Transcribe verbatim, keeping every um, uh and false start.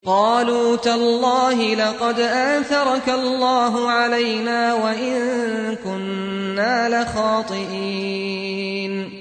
قالوا تالله لقد آثرك الله علينا وإن كنا لخاطئين